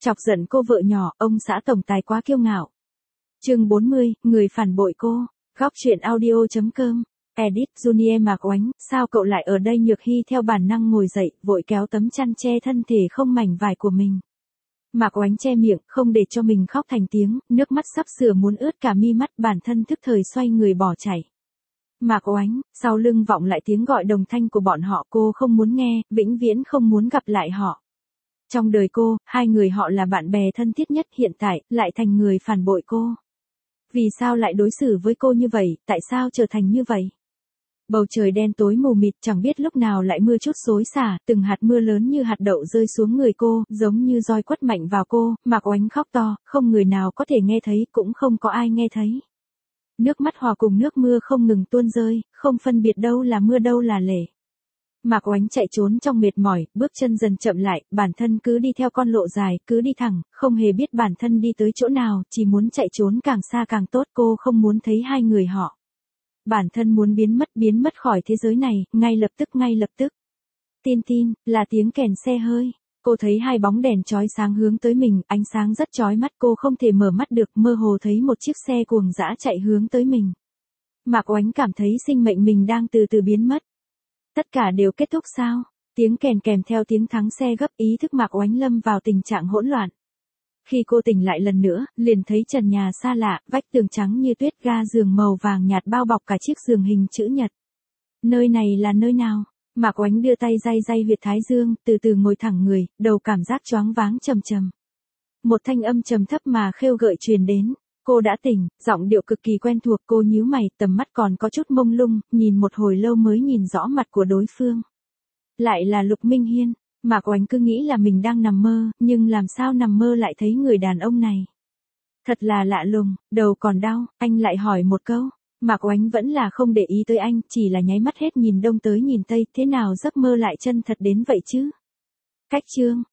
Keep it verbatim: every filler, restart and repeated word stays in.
Chọc giận cô vợ nhỏ, ông xã tổng tài quá kiêu ngạo. Chương bốn mươi, người phản bội cô. Góc truyện audio.com. Edit Junior Mạc Oánh, sao cậu lại ở đây? Nhược Hy theo bản năng ngồi dậy, vội kéo tấm chăn che thân thể không mảnh vải của mình. Mạc Oánh che miệng, không để cho mình khóc thành tiếng, nước mắt sắp sửa muốn ướt cả mi mắt, bản thân thức thời xoay người bỏ chạy. Mạc Oánh, sau lưng vọng lại tiếng gọi đồng thanh của bọn họ, cô không muốn nghe, vĩnh viễn không muốn gặp lại họ. Trong đời cô, hai người họ là bạn bè thân thiết nhất, hiện tại, lại thành người phản bội cô. Vì sao lại đối xử với cô như vậy, tại sao trở thành như vậy? Bầu trời đen tối mù mịt, chẳng biết lúc nào lại mưa chút xối xả, từng hạt mưa lớn như hạt đậu rơi xuống người cô, giống như roi quất mạnh vào cô. Mạc Oánh khóc to, không người nào có thể nghe thấy, cũng không có ai nghe thấy. Nước mắt hòa cùng nước mưa không ngừng tuôn rơi, không phân biệt đâu là mưa đâu là lệ. Mạc Oánh chạy trốn trong mệt mỏi, bước chân dần chậm lại, bản thân cứ đi theo con lộ dài, cứ đi thẳng, không hề biết bản thân đi tới chỗ nào, chỉ muốn chạy trốn càng xa càng tốt. Cô không muốn thấy hai người họ. Bản thân muốn biến mất biến mất khỏi thế giới này, ngay lập tức ngay lập tức. Tin tin, là tiếng kèn xe hơi. Cô thấy hai bóng đèn chói sáng hướng tới mình, ánh sáng rất chói mắt, cô không thể mở mắt được, mơ hồ thấy một chiếc xe cuồng dã chạy hướng tới mình. Mạc Oánh cảm thấy sinh mệnh mình đang từ từ biến mất. Tất cả đều kết thúc sao? Tiếng kèn kèm theo tiếng thắng xe gấp, ý thức Mạc Oánh lâm vào tình trạng hỗn loạn. Khi cô tỉnh lại lần nữa, liền thấy trần nhà xa lạ, vách tường trắng như tuyết, ga giường màu vàng nhạt bao bọc cả chiếc giường hình chữ nhật. Nơi này là nơi nào? Mạc Oánh đưa tay day day huyệt thái dương, từ từ ngồi thẳng người, đầu cảm giác choáng váng trầm trầm. Một thanh âm trầm thấp mà khêu gợi truyền đến. Cô đã tỉnh, giọng điệu cực kỳ quen thuộc. Cô nhíu mày, tầm mắt còn có chút mông lung, nhìn một hồi lâu mới nhìn rõ mặt của đối phương. Lại là Lục Minh Hiên. Mạc Oánh cứ nghĩ là mình đang nằm mơ, nhưng làm sao nằm mơ lại thấy người đàn ông này. Thật là lạ lùng, đầu còn đau, anh lại hỏi một câu. Mạc Oánh vẫn là không để ý tới anh, chỉ là nháy mắt hết nhìn đông tới nhìn tây, thế nào giấc mơ lại chân thật đến vậy chứ? Cách chương,